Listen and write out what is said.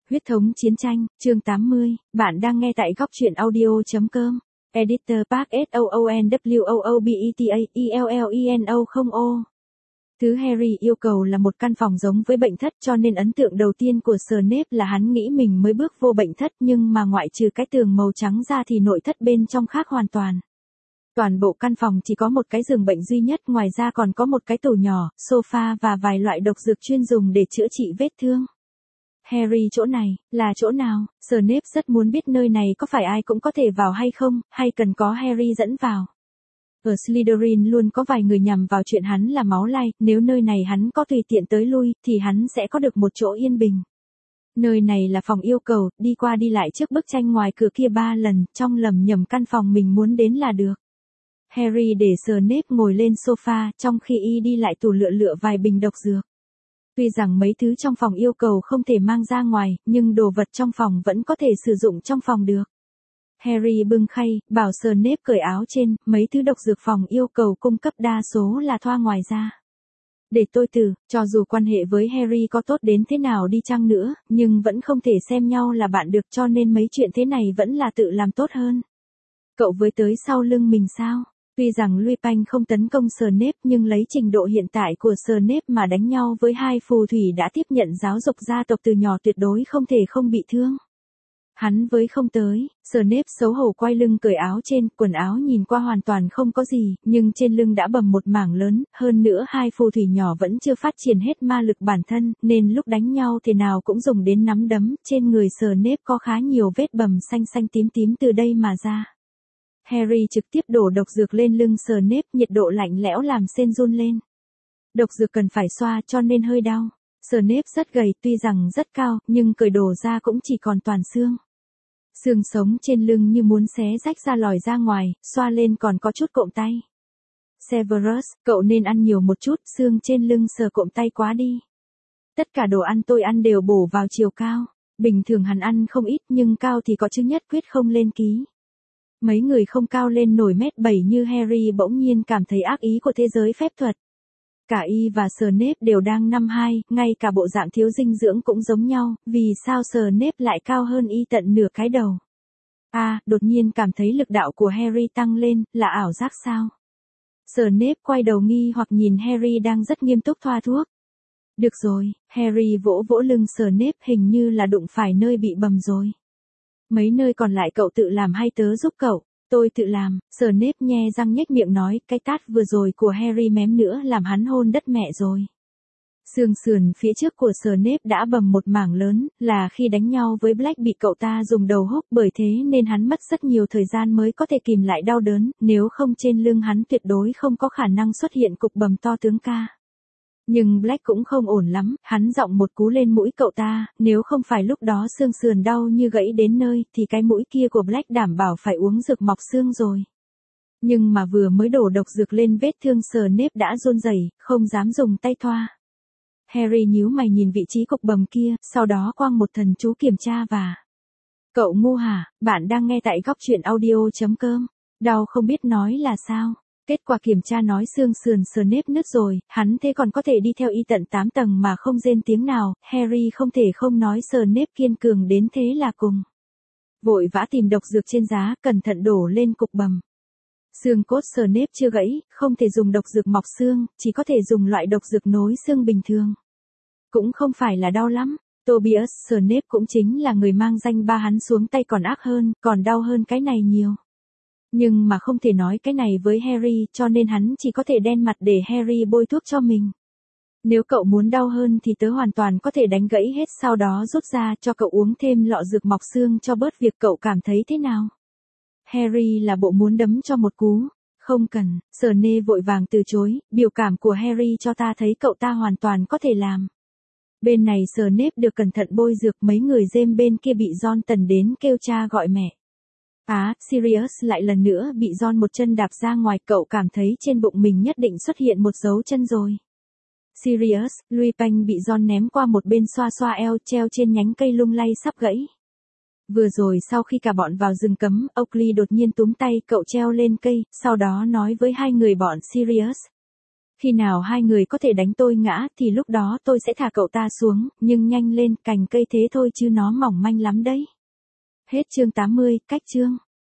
Huyết thống chiến tranh, chương 80, bạn đang nghe tại góc truyện audio.com. Editor Park SOONWOOBETA, Thứ Harry yêu cầu là một căn phòng giống với bệnh thất, cho nên ấn tượng đầu tiên của Snape là hắn nghĩ mình mới bước vô bệnh thất, nhưng mà ngoại trừ cái tường màu trắng ra thì nội thất bên trong khác hoàn toàn. Toàn bộ căn phòng chỉ có một cái giường bệnh duy nhất, ngoài ra còn có một cái tủ nhỏ, sofa và vài loại độc dược chuyên dùng để chữa trị vết thương. Harry, chỗ này, là chỗ nào? Snape rất muốn biết nơi này có phải ai cũng có thể vào hay không, hay cần có Harry dẫn vào. Ở Slytherin luôn có vài người nhằm vào chuyện hắn là máu lay, nếu nơi này hắn có tùy tiện tới lui, thì hắn sẽ có được một chỗ yên bình. Nơi này là phòng yêu cầu, đi qua đi lại trước bức tranh ngoài cửa kia 3 lần, trong lầm nhầm căn phòng mình muốn đến là được. Harry để Snape ngồi lên sofa, trong khi y đi lại tủ lựa vài bình độc dược. Tuy rằng mấy thứ trong phòng yêu cầu không thể mang ra ngoài, nhưng đồ vật trong phòng vẫn có thể sử dụng trong phòng được. Harry bưng khay, bảo Snape cởi áo trên, mấy thứ độc dược phòng yêu cầu cung cấp đa số là thoa ngoài da. Để tôi thử, cho dù quan hệ với Harry có tốt đến thế nào đi chăng nữa, nhưng vẫn không thể xem nhau là bạn được, cho nên mấy chuyện thế này vẫn là tự làm tốt hơn. Cậu với tới sau lưng mình sao? Tuy rằng Lupin không tấn công Snape, nhưng lấy trình độ hiện tại của Snape mà đánh nhau với hai phù thủy đã tiếp nhận giáo dục gia tộc từ nhỏ tuyệt đối không thể không bị thương. Hắn với không tới, Snape xấu hổ quay lưng cởi áo trên, quần áo nhìn qua hoàn toàn không có gì, nhưng trên lưng đã bầm một mảng lớn, hơn nữa hai phù thủy nhỏ vẫn chưa phát triển hết ma lực bản thân, nên lúc đánh nhau thế nào cũng dùng đến nắm đấm, trên người Snape có khá nhiều vết bầm xanh xanh tím tím từ đây mà ra. Harry trực tiếp đổ độc dược lên lưng Snape, nhiệt độ lạnh lẽo làm sên run lên. Độc dược cần phải xoa cho nên hơi đau. Snape rất gầy, tuy rằng rất cao, nhưng cởi đồ ra cũng chỉ còn toàn xương. Xương sống trên lưng như muốn xé rách ra lòi ra ngoài, xoa lên còn có chút cộm tay. Severus, cậu nên ăn nhiều một chút, xương trên lưng sờ cộm tay quá đi. Tất cả đồ ăn tôi ăn đều bổ vào chiều cao. Bình thường hắn ăn không ít nhưng cao thì có chứ nhất quyết không lên ký. Mấy người không cao lên nổi 1m7 như Harry bỗng nhiên cảm thấy ác ý của thế giới phép thuật. Cả y và Snape đều đang năm 2, ngay cả bộ dạng thiếu dinh dưỡng cũng giống nhau, vì sao Snape lại cao hơn y tận nửa cái đầu. Đột nhiên cảm thấy lực đạo của Harry tăng lên, là ảo giác sao? Snape quay đầu nghi hoặc nhìn Harry đang rất nghiêm túc thoa thuốc. Được rồi, Harry vỗ vỗ lưng Snape, hình như là đụng phải nơi bị bầm rồi. Mấy nơi còn lại cậu tự làm hay tớ giúp cậu? Tôi tự làm. Snape nhe răng nhếch miệng nói, cái tát vừa rồi của Harry mém nữa làm hắn hôn đất mẹ rồi. Xương sườn phía trước của Snape đã bầm một mảng lớn, là khi đánh nhau với Black bị cậu ta dùng đầu húc, bởi thế nên hắn mất rất nhiều thời gian mới có thể kìm lại đau đớn, nếu không trên lưng hắn tuyệt đối không có khả năng xuất hiện cục bầm to tướng ca. Nhưng Black cũng không ổn lắm, hắn giọng một cú lên mũi cậu ta, nếu không phải lúc đó xương sườn đau như gãy đến nơi, thì cái mũi kia của Black đảm bảo phải uống dược mọc xương rồi. Nhưng mà vừa mới đổ độc dược lên vết thương Snape đã run rẩy, không dám dùng tay thoa. Harry nhíu mày nhìn vị trí cục bầm kia, sau đó quăng một thần chú kiểm tra và... Cậu ngu hả? Bạn đang nghe tại góc truyện audio.com. Đau không biết nói là sao? Kết quả kiểm tra nói xương sườn Snape nứt rồi, hắn thế còn có thể đi theo y tận 8 tầng mà không rên tiếng nào, Harry không thể không nói Snape kiên cường đến thế là cùng. Vội vã tìm độc dược trên giá, cẩn thận đổ lên cục bầm. Xương cốt Snape chưa gãy, không thể dùng độc dược mọc xương, chỉ có thể dùng loại độc dược nối xương bình thường. Cũng không phải là đau lắm, Tobias Snape cũng chính là người mang danh ba, hắn xuống tay còn ác hơn, còn đau hơn cái này nhiều. Nhưng mà không thể nói cái này với Harry, cho nên hắn chỉ có thể đen mặt để Harry bôi thuốc cho mình. Nếu cậu muốn đau hơn thì tớ hoàn toàn có thể đánh gãy hết, sau đó rút ra cho cậu uống thêm lọ dược mọc xương cho bớt việc, cậu cảm thấy thế nào? Harry là bộ muốn đấm cho một cú. Không cần, Snape vội vàng từ chối, biểu cảm của Harry cho ta thấy cậu ta hoàn toàn có thể làm. Bên này Snape được cẩn thận bôi dược, mấy người James bên kia bị John tần đến kêu cha gọi mẹ. Sirius lại lần nữa bị John một chân đạp ra ngoài, cậu cảm thấy trên bụng mình nhất định xuất hiện một dấu chân rồi. Sirius, Lupin bị John ném qua một bên xoa xoa eo, treo trên nhánh cây lung lay sắp gãy. Vừa rồi sau khi cả bọn vào rừng cấm, Oakley đột nhiên túm tay cậu treo lên cây, sau đó nói với hai người bọn Sirius. Khi nào hai người có thể đánh tôi ngã thì lúc đó tôi sẽ thả cậu ta xuống, nhưng nhanh lên, cành cây thế thôi chứ nó mỏng manh lắm đấy. Hết chương 80, cách chương.